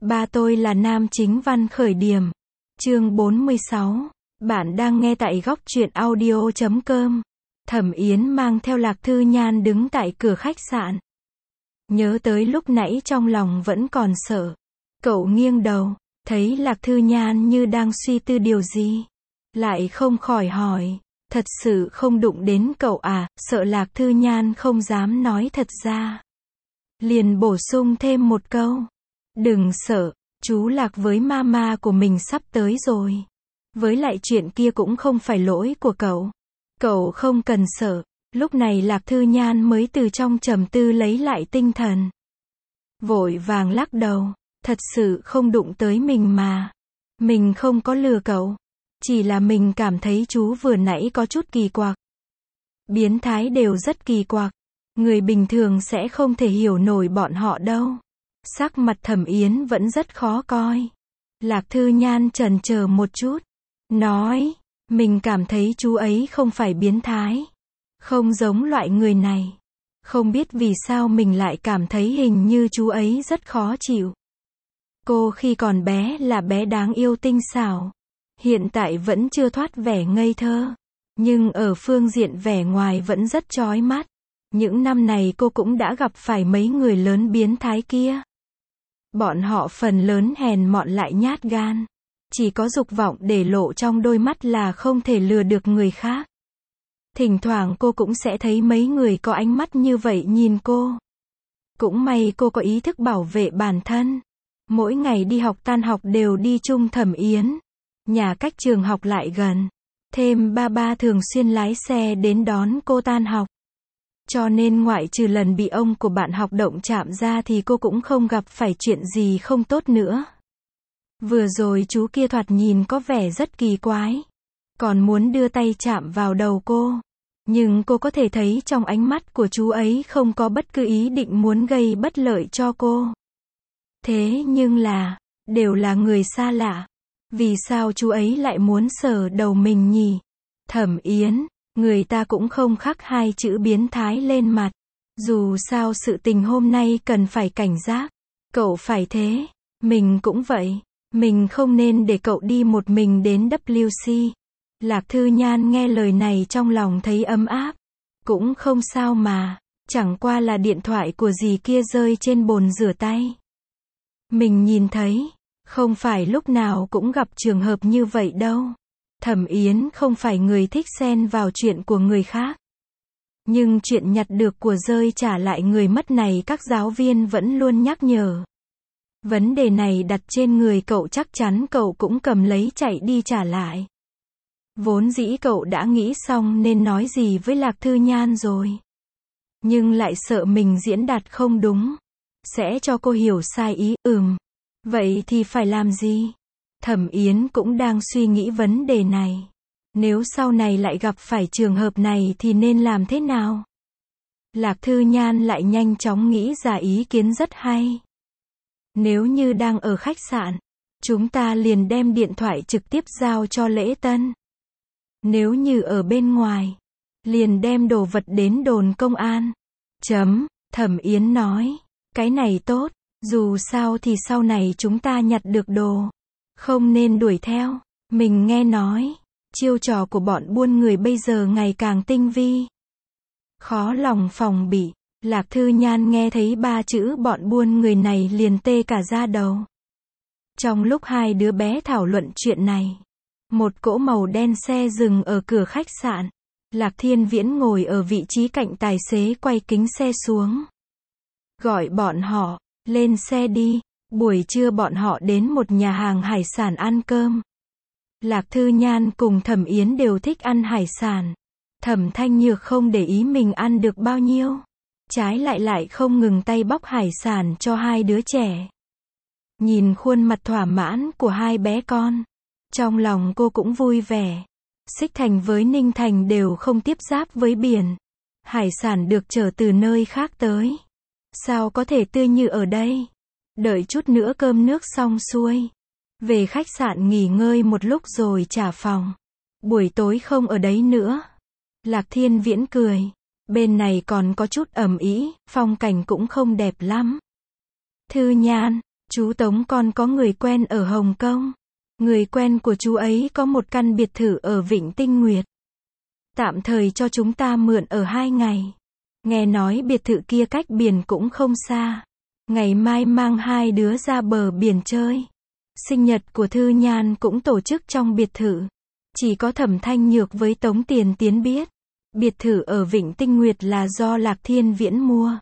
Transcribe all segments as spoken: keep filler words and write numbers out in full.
Ba tôi là nam chính văn khởi điểm. Chương bốn mươi sáu. Bạn đang nghe tại góc truyện audio chấm com. Thẩm Yến mang theo Lạc Thư Nhan đứng tại cửa khách sạn. Nhớ tới lúc nãy trong lòng vẫn còn sợ. Cậu nghiêng đầu, thấy Lạc Thư Nhan như đang suy tư điều gì. Lại không khỏi hỏi, thật sự không đụng đến cậu à, sợ Lạc Thư Nhan không dám nói thật ra. Liền bổ sung thêm một câu. Đừng sợ, chú Lạc với mama của mình sắp tới rồi. Với lại chuyện kia cũng không phải lỗi của cậu. Cậu không cần sợ. Lúc này Lạc Thư Nhan mới từ trong trầm tư lấy lại tinh thần. Vội vàng lắc đầu, thật sự không đụng tới mình mà. Mình không có lừa cậu. Chỉ là mình cảm thấy chú vừa nãy có chút kỳ quặc. Biến thái đều rất kỳ quặc. Người bình thường sẽ không thể hiểu nổi bọn họ đâu. Sắc mặt Thẩm Yến vẫn rất khó coi. Lạc Thư Nhan chần chờ một chút. Nói, mình cảm thấy chú ấy không phải biến thái. Không giống loại người này. Không biết vì sao mình lại cảm thấy hình như chú ấy rất khó chịu. Cô khi còn bé là bé đáng yêu tinh xảo. Hiện tại vẫn chưa thoát vẻ ngây thơ. Nhưng ở phương diện vẻ ngoài vẫn rất chói mắt. Những năm này cô cũng đã gặp phải mấy người lớn biến thái kia. Bọn họ phần lớn hèn mọn lại nhát gan. Chỉ có dục vọng để lộ trong đôi mắt là không thể lừa được người khác. Thỉnh thoảng cô cũng sẽ thấy mấy người có ánh mắt như vậy nhìn cô. Cũng may cô có ý thức bảo vệ bản thân. Mỗi ngày đi học tan học đều đi chung Thẩm Yến. Nhà cách trường học lại gần. Thêm ba ba thường xuyên lái xe đến đón cô tan học. Cho nên ngoại trừ lần bị ông của bạn học động chạm ra thì cô cũng không gặp phải chuyện gì không tốt nữa. Vừa rồi chú kia thoạt nhìn có vẻ rất kỳ quái. Còn muốn đưa tay chạm vào đầu cô. Nhưng cô có thể thấy trong ánh mắt của chú ấy không có bất cứ ý định muốn gây bất lợi cho cô. Thế nhưng là, đều là người xa lạ. Vì sao chú ấy lại muốn sờ đầu mình nhỉ? Thẩm Yến, người ta cũng không khắc hai chữ biến thái lên mặt. Dù sao sự tình hôm nay cần phải cảnh giác. Cậu phải thế, mình cũng vậy. Mình không nên để cậu đi một mình đến W C. Lạc Thư Nhan nghe lời này trong lòng thấy ấm áp. Cũng không sao mà, chẳng qua là điện thoại của dì kia rơi trên bồn rửa tay. Mình nhìn thấy, không phải lúc nào cũng gặp trường hợp như vậy đâu. Thẩm Yến không phải người thích xen vào chuyện của người khác. Nhưng chuyện nhặt được của rơi trả lại người mất này các giáo viên vẫn luôn nhắc nhở. Vấn đề này đặt trên người cậu chắc chắn cậu cũng cầm lấy chạy đi trả lại. Vốn dĩ cậu đã nghĩ xong nên nói gì với Lạc Thư Nhan rồi. Nhưng lại sợ mình diễn đạt không đúng. Sẽ cho cô hiểu sai ý, ừm. Vậy thì phải làm gì? Thẩm Yến cũng đang suy nghĩ vấn đề này. Nếu sau này lại gặp phải trường hợp này thì nên làm thế nào? Lạc Thư Nhan lại nhanh chóng nghĩ ra ý kiến rất hay. Nếu như đang ở khách sạn, chúng ta liền đem điện thoại trực tiếp giao cho lễ tân. Nếu như ở bên ngoài, liền đem đồ vật đến đồn công an. Chấm, Thẩm Yến nói, cái này tốt, dù sao thì sau này chúng ta nhặt được đồ. Không nên đuổi theo, mình nghe nói, chiêu trò của bọn buôn người bây giờ ngày càng tinh vi. Khó lòng phòng bị, Lạc Thư Nhan nghe thấy ba chữ bọn buôn người này liền tê cả da đầu. Trong lúc hai đứa bé thảo luận chuyện này, một cỗ màu đen xe dừng ở cửa khách sạn. Lạc Thiên Viễn ngồi ở vị trí cạnh tài xế quay kính xe xuống. Gọi bọn họ, lên xe đi. Buổi trưa bọn họ đến một nhà hàng hải sản ăn cơm. Lạc Thư Nhan cùng Thẩm Yến đều thích ăn hải sản. Thẩm Thanh Nhược không để ý mình ăn được bao nhiêu. Trái lại lại không ngừng tay bóc hải sản cho hai đứa trẻ. Nhìn khuôn mặt thỏa mãn của hai bé con. Trong lòng cô cũng vui vẻ. Xích Thành với Ninh Thành đều không tiếp giáp với biển. Hải sản được chở từ nơi khác tới. Sao có thể tươi như ở đây? Đợi chút nữa cơm nước xong xuôi. Về khách sạn nghỉ ngơi một lúc rồi trả phòng. Buổi tối không ở đấy nữa. Lạc Thiên Viễn cười. Bên này còn có chút ẩm ý, phong cảnh cũng không đẹp lắm. Thư Nhan, Chú Tống con có người quen ở Hồng Kông. Người quen của chú ấy có một căn biệt thự ở Vịnh Tinh Nguyệt. Tạm thời cho chúng ta mượn ở hai ngày. Nghe nói biệt thự kia cách biển cũng không xa. Ngày mai mang hai đứa ra bờ biển chơi. Sinh nhật của Thư Nhan cũng tổ chức trong biệt thự. Chỉ có Thẩm Thanh Nhược với Tống Tiền Tiến biết. Biệt thự ở Vịnh Tinh Nguyệt là do Lạc Thiên Viễn mua.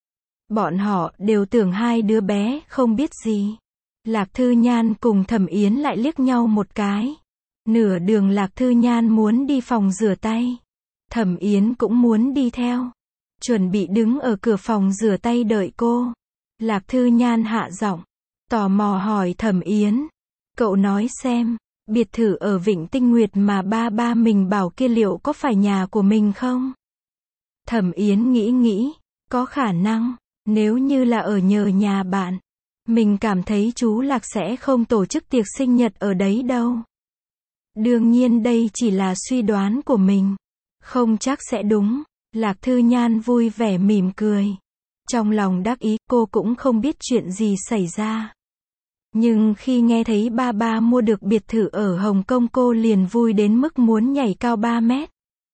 Bọn họ đều tưởng hai đứa bé không biết gì. Lạc Thư Nhan cùng Thẩm Yến lại liếc nhau một cái. Nửa đường Lạc Thư Nhan muốn đi phòng rửa tay. Thẩm Yến cũng muốn đi theo. Chuẩn bị đứng ở cửa phòng rửa tay đợi cô. Lạc Thư Nhan hạ giọng, tò mò hỏi Thẩm Yến. Cậu nói xem, biệt thự ở Vịnh Tinh Nguyệt mà ba ba mình bảo kia liệu có phải nhà của mình không? Thẩm Yến nghĩ nghĩ, có khả năng, nếu như là ở nhờ nhà bạn. Mình cảm thấy chú Lạc sẽ không tổ chức tiệc sinh nhật ở đấy đâu. Đương nhiên đây chỉ là suy đoán của mình. Không chắc sẽ đúng. Lạc Thư Nhan vui vẻ mỉm cười. Trong lòng đắc ý, cô cũng không biết chuyện gì xảy ra. Nhưng khi nghe thấy ba ba mua được biệt thự ở Hồng Kông cô liền vui đến mức muốn nhảy cao ba mét.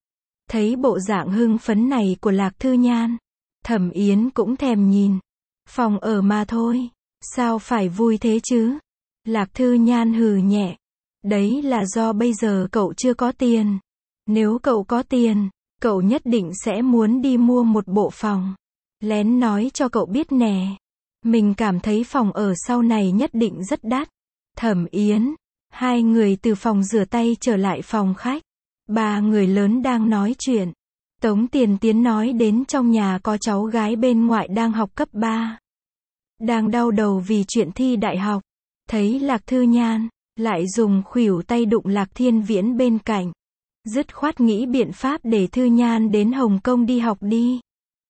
Thấy bộ dạng hưng phấn này của Lạc Thư Nhan, Thẩm Yến cũng thèm nhìn. Phòng ở mà thôi. Sao phải vui thế chứ? Lạc Thư Nhan hừ nhẹ. Đấy là do bây giờ cậu chưa có tiền. Nếu cậu có tiền, cậu nhất định sẽ muốn đi mua một bộ phòng. Lén nói cho cậu biết nè. Mình cảm thấy phòng ở sau này nhất định rất đắt. Thẩm Yến. Hai người từ phòng rửa tay trở lại phòng khách. Ba người lớn đang nói chuyện. Tống Tiền Tiến nói đến trong nhà có cháu gái bên ngoại đang học cấp ba. Đang đau đầu vì chuyện thi đại học. Thấy Lạc Thư Nhan, lại dùng khuỷu tay đụng Lạc Thiên Viễn bên cạnh. Dứt khoát nghĩ biện pháp để Thư Nhan đến Hồng Kông đi học đi.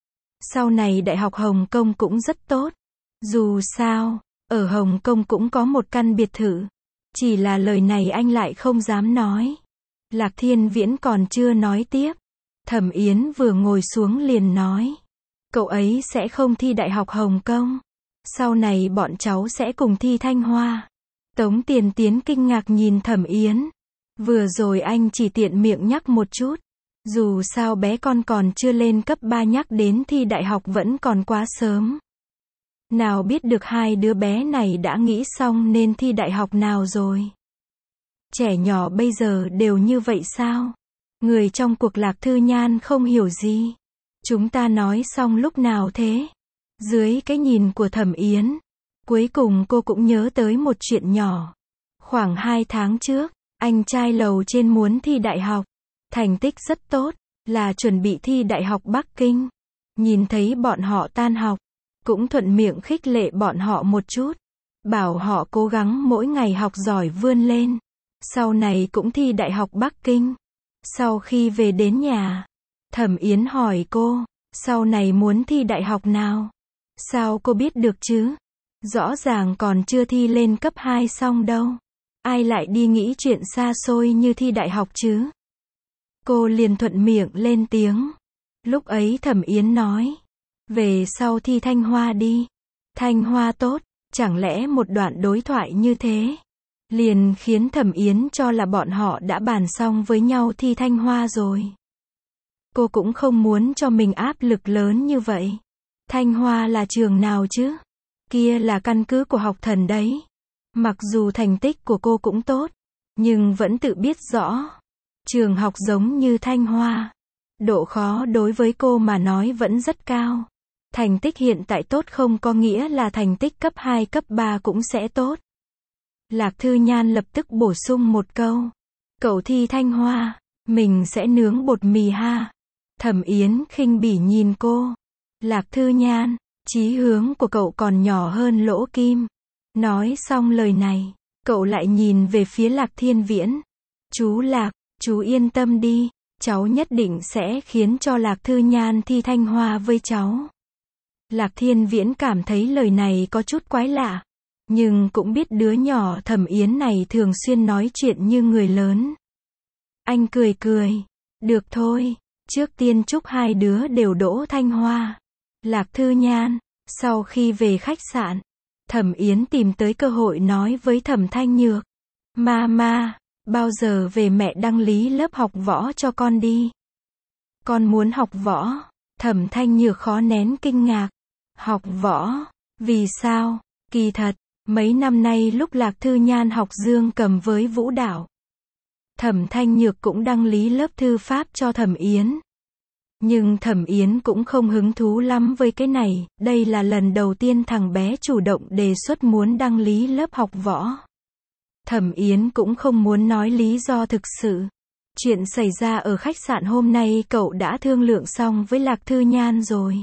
Sau này Đại học Hồng Kông cũng rất tốt. Dù sao, ở Hồng Kông cũng có một căn biệt thự. Chỉ là lời này anh lại không dám nói. Lạc Thiên Viễn còn chưa nói tiếp. Thẩm Yến vừa ngồi xuống liền nói. Cậu ấy sẽ không thi Đại học Hồng Kông. Sau này bọn cháu sẽ cùng thi Thanh Hoa. Tống Tiền Tiến kinh ngạc nhìn Thẩm Yến. Vừa rồi anh chỉ tiện miệng nhắc một chút. Dù sao bé con còn chưa lên cấp ba, nhắc đến thi đại học vẫn còn quá sớm. Nào biết được hai đứa bé này đã nghĩ xong nên thi đại học nào rồi. Trẻ nhỏ bây giờ đều như vậy sao? Người trong cuộc Lạc Thư Nhan không hiểu gì. Chúng ta nói xong lúc nào thế? Dưới cái nhìn của Thẩm Yến, cuối cùng cô cũng nhớ tới một chuyện nhỏ. Khoảng hai tháng trước, anh trai lầu trên muốn thi đại học. Thành tích rất tốt, là chuẩn bị thi Đại học Bắc Kinh. Nhìn thấy bọn họ tan học, cũng thuận miệng khích lệ bọn họ một chút. Bảo họ cố gắng mỗi ngày học giỏi vươn lên. Sau này cũng thi Đại học Bắc Kinh. Sau khi về đến nhà, Thẩm Yến hỏi cô, sau này muốn thi đại học nào? Sao cô biết được chứ? Rõ ràng còn chưa thi lên cấp hai xong đâu. Ai lại đi nghĩ chuyện xa xôi như thi đại học chứ? Cô liền thuận miệng lên tiếng. Lúc ấy Thẩm Yến nói, về sau thi Thanh Hoa đi. Thanh Hoa tốt, chẳng lẽ một đoạn đối thoại như thế liền khiến Thẩm Yến cho là bọn họ đã bàn xong với nhau thi Thanh Hoa rồi. Cô cũng không muốn cho mình áp lực lớn như vậy. Thanh Hoa là trường nào chứ? Kia là căn cứ của học thần đấy. Mặc dù thành tích của cô cũng tốt, nhưng vẫn tự biết rõ. Trường học giống như Thanh Hoa. Độ khó đối với cô mà nói vẫn rất cao. Thành tích hiện tại tốt không có nghĩa là thành tích cấp hai, cấp ba cũng sẽ tốt. Lạc Thư Nhan lập tức bổ sung một câu. Cậu thi Thanh Hoa, mình sẽ nướng bột mì ha. Thẩm Yến khinh bỉ nhìn cô. Lạc Thư Nhan, chí hướng của cậu còn nhỏ hơn lỗ kim. Nói xong lời này, cậu lại nhìn về phía Lạc Thiên Viễn. Chú Lạc, chú yên tâm đi, cháu nhất định sẽ khiến cho Lạc Thư Nhan thi Thanh Hoa với cháu. Lạc Thiên Viễn cảm thấy lời này có chút quái lạ, nhưng cũng biết đứa nhỏ Thẩm Yến này thường xuyên nói chuyện như người lớn. Anh cười cười, được thôi, trước tiên chúc hai đứa đều đỗ Thanh Hoa. Lạc Thư Nhan, sau khi về khách sạn, Thẩm Yến tìm tới cơ hội nói với Thẩm Thanh Nhược. Mama, bao giờ về mẹ đăng lý lớp học võ cho con đi. Con muốn học võ. Thẩm Thanh Nhược khó nén kinh ngạc. Học võ? Vì sao? Kỳ thật, mấy năm nay lúc Lạc Thư Nhan học dương cầm với vũ đạo, Thẩm Thanh Nhược cũng đăng lý lớp thư pháp cho Thẩm Yến. Nhưng Thẩm Yến cũng không hứng thú lắm với cái này, đây là lần đầu tiên thằng bé chủ động đề xuất muốn đăng lý lớp học võ. Thẩm Yến cũng không muốn nói lý do thực sự. Chuyện xảy ra ở khách sạn hôm nay cậu đã thương lượng xong với Lạc Thư Nhan rồi.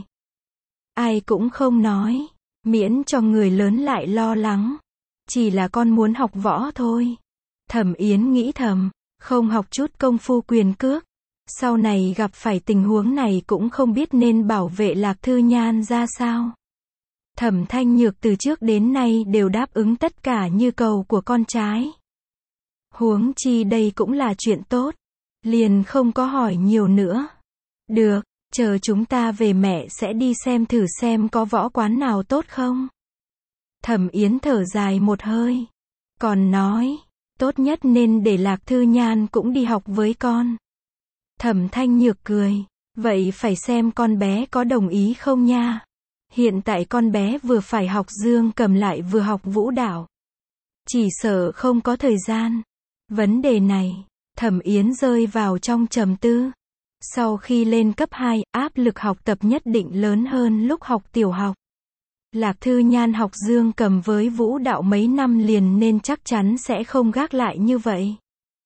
Ai cũng không nói, miễn cho người lớn lại lo lắng. Chỉ là con muốn học võ thôi. Thẩm Yến nghĩ thầm, không học chút công phu quyền cước, sau này gặp phải tình huống này cũng không biết nên bảo vệ Lạc Thư Nhan ra sao. Thẩm Thanh Nhược từ trước đến nay đều đáp ứng tất cả nhu cầu của con trai. Huống chi đây cũng là chuyện tốt. Liền không có hỏi nhiều nữa. Được, chờ chúng ta về mẹ sẽ đi xem thử xem có võ quán nào tốt không. Thẩm Yến thở dài một hơi. Còn nói, tốt nhất nên để Lạc Thư Nhan cũng đi học với con. Thẩm Thanh Nhược cười. Vậy phải xem con bé có đồng ý không nha. Hiện tại con bé vừa phải học dương cầm lại vừa học vũ đạo. Chỉ sợ không có thời gian. Vấn đề này, Thẩm Yến rơi vào trong trầm tư. Sau khi lên cấp hai, áp lực học tập nhất định lớn hơn lúc học tiểu học. Lạc Thư Nhan học dương cầm với vũ đạo mấy năm liền nên chắc chắn sẽ không gác lại như vậy.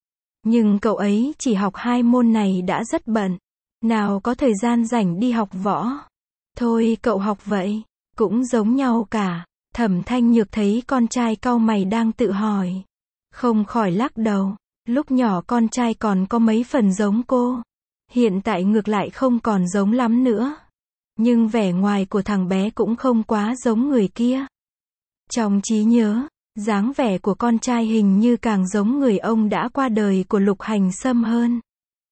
Nhưng cậu ấy chỉ học hai môn này đã rất bận. Nào có thời gian rảnh đi học võ. Thôi cậu học vậy, cũng giống nhau cả. Thẩm Thanh Nhược thấy con trai cau mày đang tự hỏi. Không khỏi lắc đầu. Lúc nhỏ con trai còn có mấy phần giống cô. Hiện tại ngược lại không còn giống lắm nữa. Nhưng vẻ ngoài của thằng bé cũng không quá giống người kia. Trong trí nhớ, dáng vẻ của con trai hình như càng giống người ông đã qua đời của Lục Hành Sâm hơn.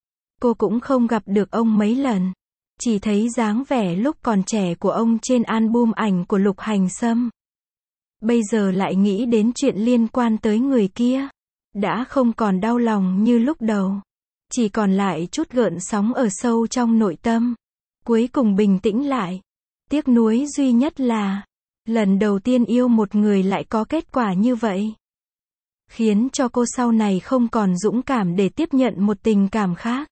Cô cũng không gặp được ông mấy lần. Chỉ thấy dáng vẻ lúc còn trẻ của ông trên album ảnh của Lục Hành Sâm. Bây giờ lại nghĩ đến chuyện liên quan tới người kia. Đã không còn đau lòng như lúc đầu. Chỉ còn lại chút gợn sóng ở sâu trong nội tâm. Cuối cùng bình tĩnh lại. Tiếc nuối duy nhất là, lần đầu tiên yêu một người lại có kết quả như vậy. Khiến cho cô sau này không còn dũng cảm để tiếp nhận một tình cảm khác.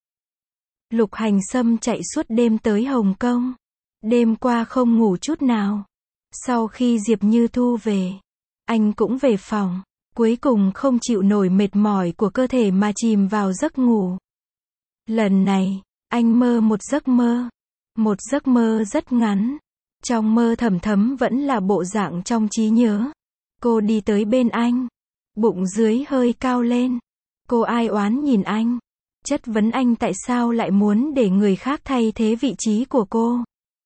Lục Hành Sâm chạy suốt đêm tới Hồng Kông. Đêm qua không ngủ chút nào. Sau khi Diệp Như Thu về, anh cũng về phòng. Cuối cùng không chịu nổi mệt mỏi của cơ thể mà chìm vào giấc ngủ. Lần này, anh mơ một giấc mơ. Một giấc mơ rất ngắn. Trong mơ Thẩm Thấm vẫn là bộ dạng trong trí nhớ. Cô đi tới bên anh. Bụng dưới hơi cao lên. Cô ai oán nhìn anh. Chất vấn anh tại sao lại muốn để người khác thay thế vị trí của cô.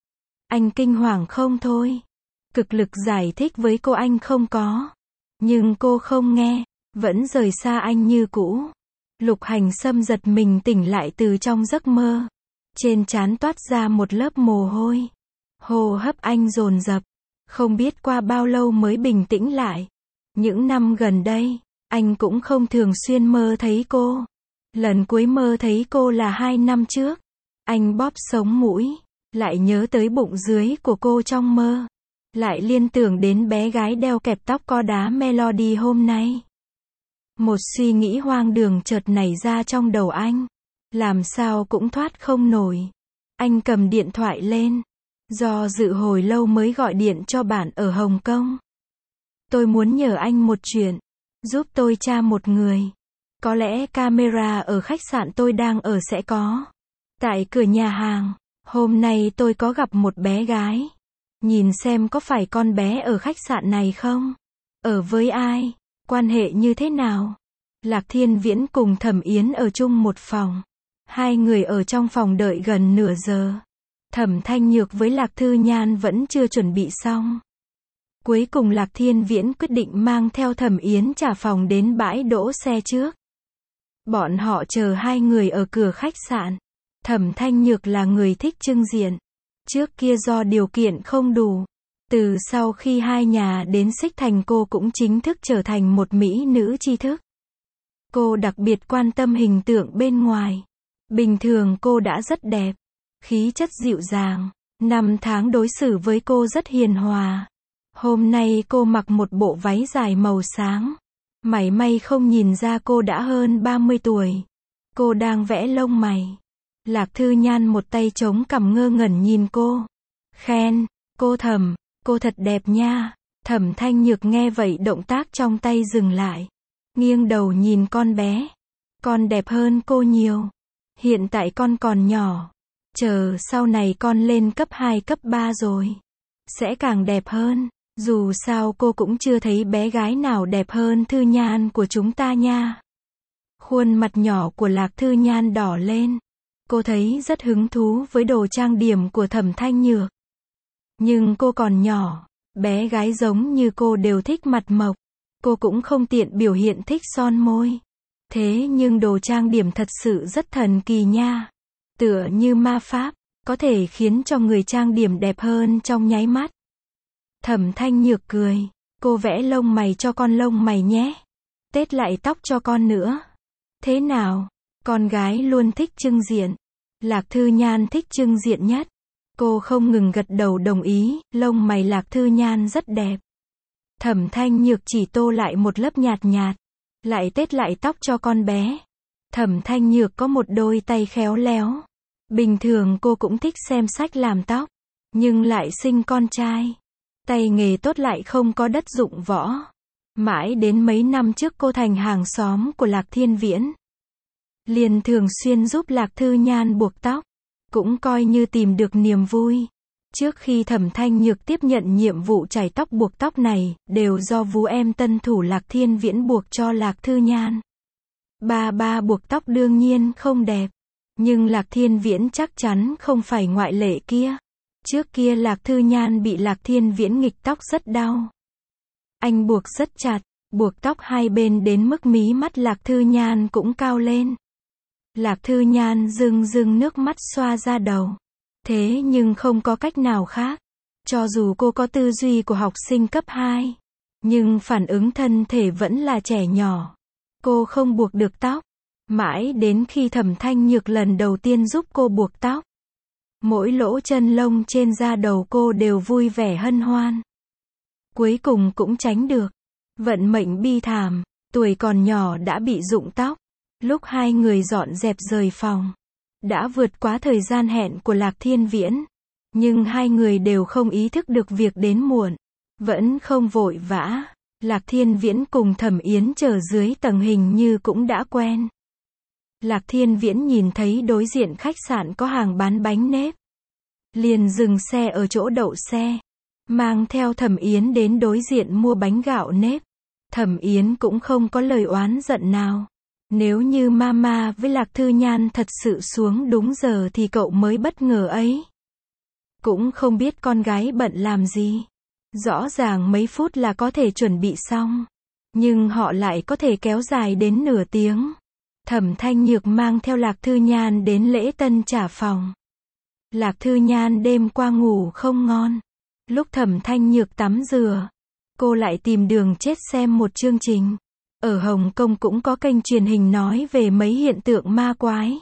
Anh kinh hoàng không thôi. Cực lực giải thích với cô anh không có. Nhưng cô không nghe. Vẫn rời xa anh như cũ. Lục Hành Sâm giật mình tỉnh lại từ trong giấc mơ. Trên trán toát ra một lớp mồ hôi. Hô hấp anh dồn dập. Không biết qua bao lâu mới bình tĩnh lại. Những năm gần đây, anh cũng không thường xuyên mơ thấy cô. Lần cuối mơ thấy cô là hai năm trước. Anh bóp sống mũi. Lại nhớ tới bụng dưới của cô trong mơ. Lại liên tưởng đến bé gái đeo kẹp tóc co đá Melody hôm nay. Một suy nghĩ hoang đường chợt nảy ra trong đầu anh. Làm sao cũng thoát không nổi. Anh cầm điện thoại lên. Do dự hồi lâu mới gọi điện cho bạn ở Hồng Kông. Tôi muốn nhờ anh một chuyện. Giúp tôi tra một người. Có lẽ camera ở khách sạn tôi đang ở sẽ có. Tại cửa nhà hàng. Hôm nay tôi có gặp một bé gái. Nhìn xem có phải con bé ở khách sạn này không? Ở với ai? Quan hệ như thế nào? Lạc Thiên Viễn cùng Thẩm Yến ở chung một phòng. Hai người ở trong phòng đợi gần nửa giờ. Thẩm Thanh Nhược với Lạc Thư Nhan vẫn chưa chuẩn bị xong. Cuối cùng Lạc Thiên Viễn quyết định mang theo Thẩm Yến trả phòng đến bãi đỗ xe trước. Bọn họ chờ hai người ở cửa khách sạn. Thẩm Thanh Nhược là người thích trưng diện. Trước kia do điều kiện không đủ, Từ sau khi hai nhà đến Xích Thành, cô cũng chính thức trở thành một mỹ nữ tri thức. Cô đặc biệt quan tâm hình tượng bên ngoài. Bình thường cô đã rất đẹp, khí chất dịu dàng, năm tháng đối xử với cô rất hiền hòa. Hôm nay cô mặc một bộ váy dài màu sáng. Mảy may không nhìn ra cô đã hơn ba mươi tuổi. Cô đang vẽ lông mày. Lạc Thư Nhan một tay chống cằm ngơ ngẩn nhìn cô. Khen, cô Thẩm, cô thật đẹp nha. Thẩm Thanh Nhược nghe vậy động tác trong tay dừng lại. Nghiêng đầu nhìn con bé. Con đẹp hơn cô nhiều. Hiện tại con còn nhỏ. Chờ sau này con lên cấp hai cấp ba rồi. Sẽ càng đẹp hơn. Dù sao cô cũng chưa thấy bé gái nào đẹp hơn Thư Nhan của chúng ta nha. Khuôn mặt nhỏ của Lạc Thư Nhan đỏ lên. Cô thấy rất hứng thú với đồ trang điểm của Thẩm Thanh Nhược. Nhưng cô còn nhỏ. Bé gái giống như cô đều thích mặt mộc. Cô cũng không tiện biểu hiện thích son môi. Thế nhưng đồ trang điểm thật sự rất thần kỳ nha. Tựa như ma pháp, có thể khiến cho người trang điểm đẹp hơn trong nháy mắt. Thẩm Thanh Nhược cười. Cô vẽ lông mày cho con lông mày nhé. Tết lại tóc cho con nữa. Thế nào? Con gái luôn thích trưng diện. Lạc Thư Nhan thích trưng diện nhất. Cô không ngừng gật đầu đồng ý. Lông mày Lạc Thư Nhan rất đẹp. Thẩm Thanh Nhược chỉ tô lại một lớp nhạt nhạt. Lại tết lại tóc cho con bé. Thẩm Thanh Nhược có một đôi tay khéo léo. Bình thường cô cũng thích xem sách làm tóc. Nhưng lại sinh con trai. Tay nghề tốt lại không có đất dụng võ. Mãi đến mấy năm trước cô thành hàng xóm của Lạc Thiên Viễn. Liền thường xuyên giúp Lạc Thư Nhan buộc tóc. Cũng coi như tìm được niềm vui. Trước khi Thẩm Thanh Nhược tiếp nhận nhiệm vụ chải tóc buộc tóc này, đều do vú em tân thủ Lạc Thiên Viễn buộc cho Lạc Thư Nhan. Ba ba buộc tóc đương nhiên không đẹp. Nhưng Lạc Thiên Viễn chắc chắn không phải ngoại lệ kia. Trước kia Lạc Thư Nhan bị Lạc Thiên Viễn nghịch tóc rất đau. Anh buộc rất chặt, buộc tóc hai bên đến mức mí mắt Lạc Thư Nhan cũng cao lên. Lạc Thư Nhan rưng rưng nước mắt xoa ra đầu. Thế nhưng không có cách nào khác. Cho dù cô có tư duy của học sinh cấp hai, nhưng phản ứng thân thể vẫn là trẻ nhỏ. Cô không buộc được tóc. Mãi đến khi Thẩm Thanh Nhược lần đầu tiên giúp cô buộc tóc. Mỗi lỗ chân lông trên da đầu cô đều vui vẻ hân hoan. Cuối cùng cũng tránh được. Vận mệnh bi thảm, tuổi còn nhỏ đã bị rụng tóc. Lúc hai người dọn dẹp rời phòng, đã vượt quá thời gian hẹn của Lạc Thiên Viễn. Nhưng hai người đều không ý thức được việc đến muộn. Vẫn không vội vã. Lạc Thiên Viễn cùng Thẩm Yến chờ dưới tầng hình như cũng đã quen. Lạc Thiên Viễn nhìn thấy đối diện khách sạn có hàng bán bánh nếp. Liền dừng xe ở chỗ đậu xe. Mang theo Thẩm Yến đến đối diện mua bánh gạo nếp. Thẩm Yến cũng không có lời oán giận nào. Nếu như mama với Lạc Thư Nhan thật sự xuống đúng giờ thì cậu mới bất ngờ ấy. Cũng không biết con gái bận làm gì. Rõ ràng mấy phút là có thể chuẩn bị xong. Nhưng họ lại có thể kéo dài đến nửa tiếng. Thẩm Thanh Nhược mang theo Lạc Thư Nhan đến lễ tân trả phòng. Lạc Thư Nhan đêm qua ngủ không ngon. Lúc Thẩm Thanh Nhược tắm rửa, cô lại tìm đường chết xem một chương trình. Ở Hồng Kông cũng có kênh truyền hình nói về mấy hiện tượng ma quái.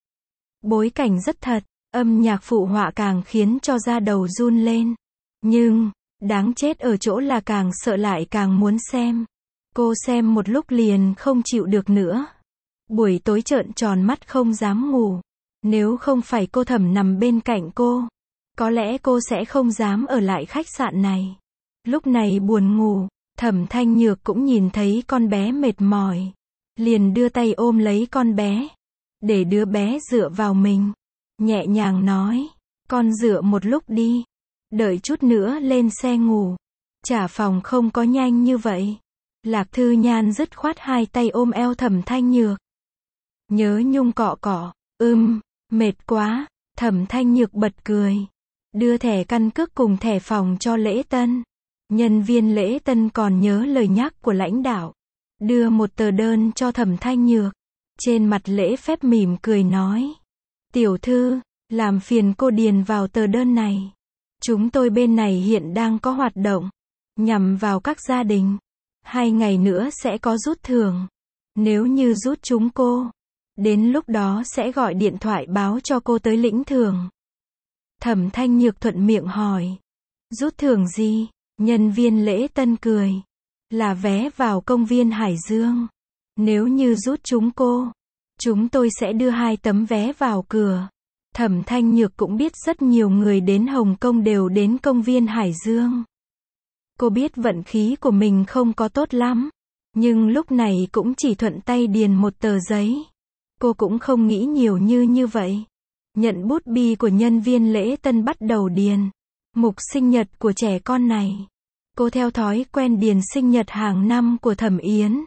Bối cảnh rất thật, âm nhạc phụ họa càng khiến cho da đầu run lên. Nhưng, đáng chết ở chỗ là càng sợ lại càng muốn xem. Cô xem một lúc liền không chịu được nữa. Buổi tối trợn tròn mắt không dám ngủ. Nếu không phải cô Thẩm nằm bên cạnh cô, có lẽ cô sẽ không dám ở lại khách sạn này. Lúc này buồn ngủ, Thẩm Thanh Nhược cũng nhìn thấy con bé mệt mỏi. Liền đưa tay ôm lấy con bé. Để đứa bé dựa vào mình. Nhẹ nhàng nói, con dựa một lúc đi. Đợi chút nữa lên xe ngủ. Trả phòng không có nhanh như vậy. Lạc Thư Nhan dứt khoát hai tay ôm eo Thẩm Thanh Nhược. Nhớ nhung cọ cọ, ưm, mệt quá. Thẩm Thanh Nhược bật cười. Đưa thẻ căn cước cùng thẻ phòng cho lễ tân. Nhân viên lễ tân còn nhớ lời nhắc của lãnh đạo. Đưa một tờ đơn cho Thẩm Thanh Nhược. Trên mặt lễ phép mỉm cười nói. Tiểu thư, làm phiền cô điền vào tờ đơn này. Chúng tôi bên này hiện đang có hoạt động, nhằm vào các gia đình. Hai ngày nữa sẽ có rút thưởng. Nếu như rút chúng cô, đến lúc đó sẽ gọi điện thoại báo cho cô tới lĩnh thưởng. Thẩm Thanh Nhược thuận miệng hỏi. Rút thưởng gì? Nhân viên lễ tân cười. Là vé vào công viên Hải Dương. Nếu như rút chúng cô, chúng tôi sẽ đưa hai tấm vé vào cửa. Thẩm Thanh Nhược cũng biết rất nhiều người đến Hồng Kông đều đến công viên Hải Dương. Cô biết vận khí của mình không có tốt lắm, nhưng lúc này cũng chỉ thuận tay điền một tờ giấy. Cô cũng không nghĩ nhiều như như vậy. Nhận bút bi của nhân viên lễ tân bắt đầu điền mục sinh nhật của trẻ con này. Cô theo thói quen điền sinh nhật hàng năm của Thẩm Yến.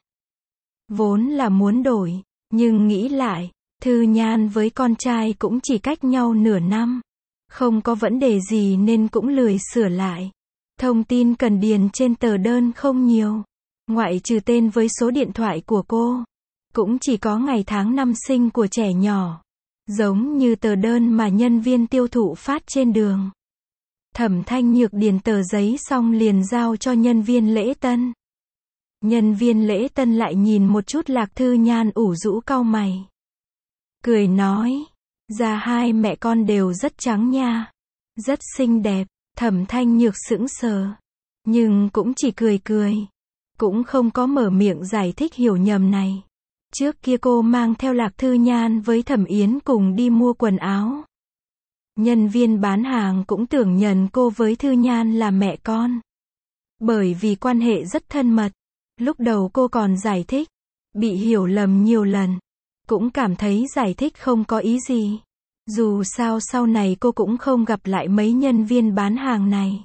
Vốn là muốn đổi, nhưng nghĩ lại, Thư Nhan với con trai cũng chỉ cách nhau nửa năm. Không có vấn đề gì nên cũng lười sửa lại. Thông tin cần điền trên tờ đơn không nhiều. Ngoại trừ tên với số điện thoại của cô. Cũng chỉ có ngày tháng năm sinh của trẻ nhỏ. Giống như tờ đơn mà nhân viên tiêu thụ phát trên đường. Thẩm Thanh Nhược điền tờ giấy xong liền giao cho nhân viên lễ tân. Nhân viên lễ tân lại nhìn một chút Lạc Thư Nhan ủ rũ cau mày. Cười nói, da hai mẹ con đều rất trắng nha. Rất xinh đẹp. Thẩm Thanh Nhược sững sờ. Nhưng cũng chỉ cười cười. Cũng không có mở miệng giải thích hiểu nhầm này. Trước kia cô mang theo Lạc Thư Nhan với Thẩm Yến cùng đi mua quần áo. Nhân viên bán hàng cũng tưởng nhận cô với Thư Nhan là mẹ con. Bởi vì quan hệ rất thân mật. Lúc đầu cô còn giải thích. Bị hiểu lầm nhiều lần. Cũng cảm thấy giải thích không có ý gì. Dù sao sau này cô cũng không gặp lại mấy nhân viên bán hàng này.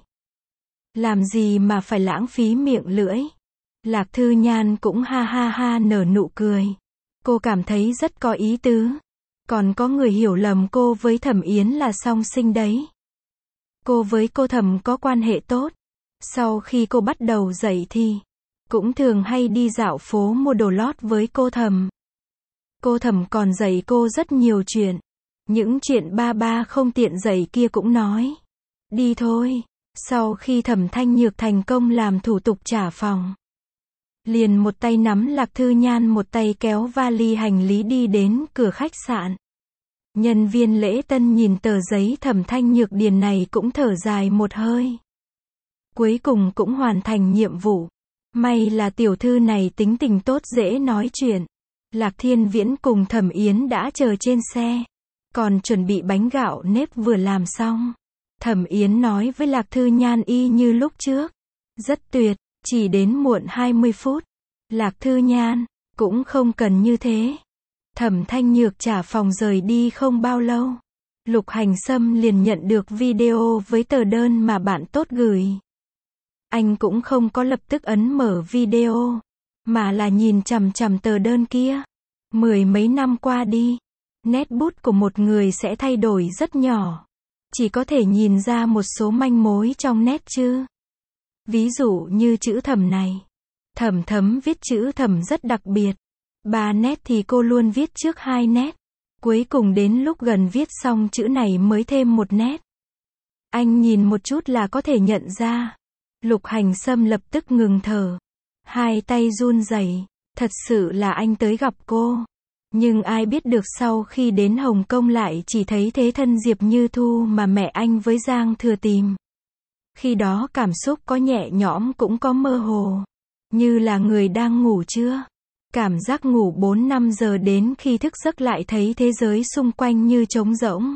Làm gì mà phải lãng phí miệng lưỡi. Lạc Thư Nhan cũng ha ha ha nở nụ cười. Cô cảm thấy rất có ý tứ. Còn có người hiểu lầm cô với Thẩm Yến là song sinh đấy. Cô với cô Thẩm có quan hệ tốt. Sau khi cô bắt đầu dạy thì cũng thường hay đi dạo phố mua đồ lót với cô Thẩm. Cô Thẩm còn dạy cô rất nhiều chuyện. Những chuyện ba ba không tiện dạy kia cũng nói. Đi thôi. Sau khi Thẩm Thanh Nhược thành công làm thủ tục trả phòng, liền một tay nắm Lạc Thư Nhan một tay kéo vali hành lý đi đến cửa khách sạn. Nhân viên lễ tân nhìn tờ giấy Thẩm Thanh Nhược điền này cũng thở dài một hơi. Cuối cùng cũng hoàn thành nhiệm vụ. May là tiểu thư này tính tình tốt dễ nói chuyện. Lạc Thiên Viễn cùng Thẩm Yến đã chờ trên xe. Còn chuẩn bị bánh gạo nếp vừa làm xong. Thẩm Yến nói với Lạc Thư Nhan y như lúc trước. Rất tuyệt, chỉ đến muộn hai mươi phút. Lạc Thư Nhan, cũng không cần như thế. Thẩm Thanh Nhược trả phòng rời đi không bao lâu. Lục Hành Sâm liền nhận được video với tờ đơn mà bạn tốt gửi. Anh cũng không có lập tức ấn mở video, mà là nhìn chằm chằm tờ đơn kia. Mười mấy năm qua đi, nét bút của một người sẽ thay đổi rất nhỏ. Chỉ có thể nhìn ra một số manh mối trong nét chứ. Ví dụ như chữ Thẩm này. Thẩm Thấm viết chữ Thẩm rất đặc biệt. Ba nét thì cô luôn viết trước hai nét. Cuối cùng đến lúc gần viết xong chữ này mới thêm một nét. Anh nhìn một chút là có thể nhận ra. Lục Hành Sâm lập tức ngừng thở. Hai tay run rẩy. Thật sự là anh tới gặp cô. Nhưng ai biết được sau khi đến Hồng Kông lại chỉ thấy thế thân Diệp Như Thu mà mẹ anh với Giang Thừa tìm. Khi đó cảm xúc có nhẹ nhõm cũng có mơ hồ. Như là người đang ngủ chưa. Cảm giác ngủ bốn năm giờ đến khi thức giấc lại thấy thế giới xung quanh như trống rỗng.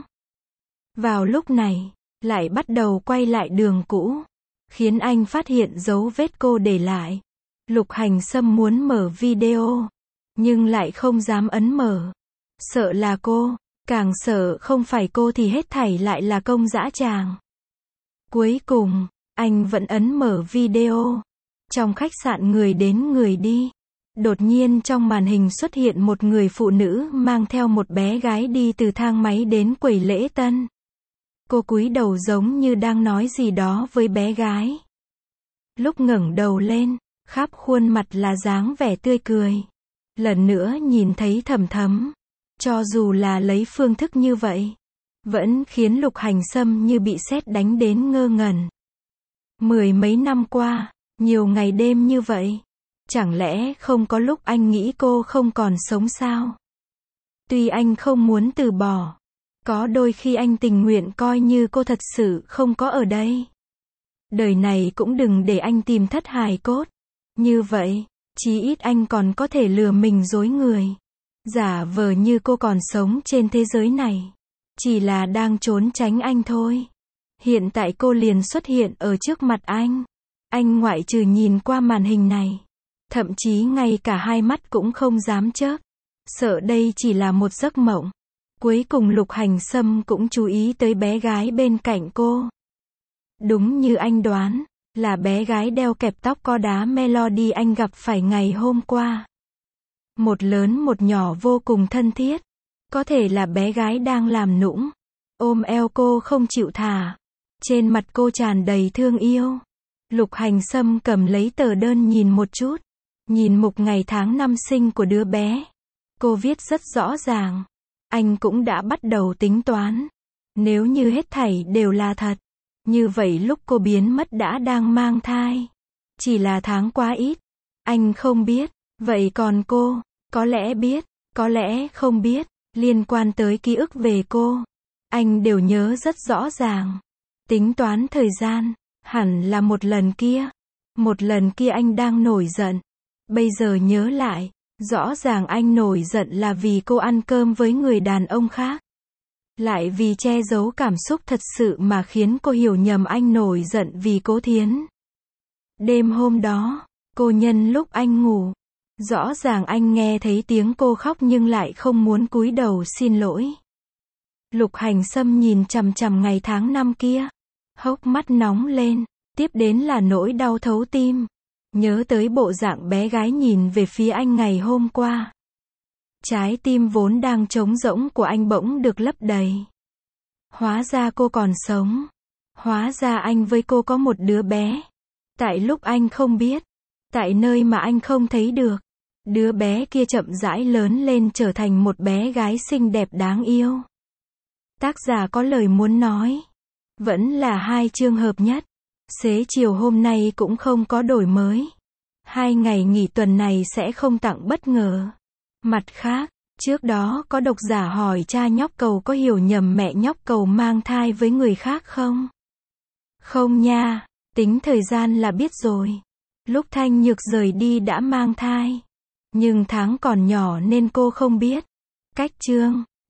Vào lúc này, lại bắt đầu quay lại đường cũ. Khiến anh phát hiện dấu vết cô để lại. Lục Hành Sâm muốn mở video. Nhưng lại không dám ấn mở. Sợ là cô. Càng sợ không phải cô thì hết thảy lại là công dã tràng. Cuối cùng, anh vẫn ấn mở video. Trong khách sạn người đến người đi. Đột nhiên trong màn hình xuất hiện một người phụ nữ mang theo một bé gái đi từ thang máy đến quầy lễ tân. Cô cúi đầu giống như đang nói gì đó với bé gái. Lúc ngẩng đầu lên, khắp khuôn mặt là dáng vẻ tươi cười. Lần nữa nhìn thấy Thẩm Thấm. Cho dù là lấy phương thức như vậy, vẫn khiến Lục Hành Sâm như bị sét đánh đến ngơ ngẩn. Mười mấy năm qua, nhiều ngày đêm như vậy, chẳng lẽ không có lúc anh nghĩ cô không còn sống sao? Tuy anh không muốn từ bỏ, có đôi khi anh tình nguyện coi như cô thật sự không có ở đây. Đời này cũng đừng để anh tìm thất hài cốt. Như vậy, chí ít anh còn có thể lừa mình dối người. Giả vờ như cô còn sống trên thế giới này. Chỉ là đang trốn tránh anh thôi. Hiện tại cô liền xuất hiện ở trước mặt anh. Anh ngoại trừ nhìn qua màn hình này. Thậm chí ngay cả hai mắt cũng không dám chớp. Sợ đây chỉ là một giấc mộng. Cuối cùng Lục Hành Sâm cũng chú ý tới bé gái bên cạnh cô. Đúng như anh đoán, là bé gái đeo kẹp tóc có đá Melody anh gặp phải ngày hôm qua. Một lớn một nhỏ vô cùng thân thiết. Có thể là bé gái đang làm nũng. Ôm eo cô không chịu thả. Trên mặt cô tràn đầy thương yêu. Lục Hành Sâm cầm lấy tờ đơn nhìn một chút. Nhìn mục ngày tháng năm sinh của đứa bé. Cô viết rất rõ ràng. Anh cũng đã bắt đầu tính toán. Nếu như hết thảy đều là thật. Như vậy lúc cô biến mất đã đang mang thai. Chỉ là tháng quá ít. Anh không biết. Vậy còn cô, có lẽ biết, có lẽ không biết. Liên quan tới ký ức về cô, anh đều nhớ rất rõ ràng. Tính toán thời gian, hẳn là một lần kia. Một lần kia anh đang nổi giận. Bây giờ nhớ lại, rõ ràng anh nổi giận là vì cô ăn cơm với người đàn ông khác. Lại vì che giấu cảm xúc thật sự mà khiến cô hiểu nhầm anh nổi giận vì Cố Thiến. Đêm hôm đó, cô nhân lúc anh ngủ. Rõ ràng anh nghe thấy tiếng cô khóc nhưng lại không muốn cúi đầu xin lỗi. Lục Hành Sâm nhìn chằm chằm ngày tháng năm kia. Hốc mắt nóng lên. Tiếp đến là nỗi đau thấu tim. Nhớ tới bộ dạng bé gái nhìn về phía anh ngày hôm qua. Trái tim vốn đang trống rỗng của anh bỗng được lấp đầy. Hóa ra cô còn sống. Hóa ra anh với cô có một đứa bé. Tại lúc anh không biết. Tại nơi mà anh không thấy được. Đứa bé kia chậm rãi lớn lên trở thành một bé gái xinh đẹp đáng yêu. Tác giả có lời muốn nói. Vẫn là hai chương hợp nhất. Xế chiều hôm nay cũng không có đổi mới. Hai ngày nghỉ tuần này sẽ không tặng bất ngờ. Mặt khác, trước đó có độc giả hỏi cha nhóc cầu có hiểu nhầm mẹ nhóc cầu mang thai với người khác không? Không nha, tính thời gian là biết rồi. Lúc Thanh Nhược rời đi đã mang thai. Nhưng tháng còn nhỏ nên cô không biết. Cách chương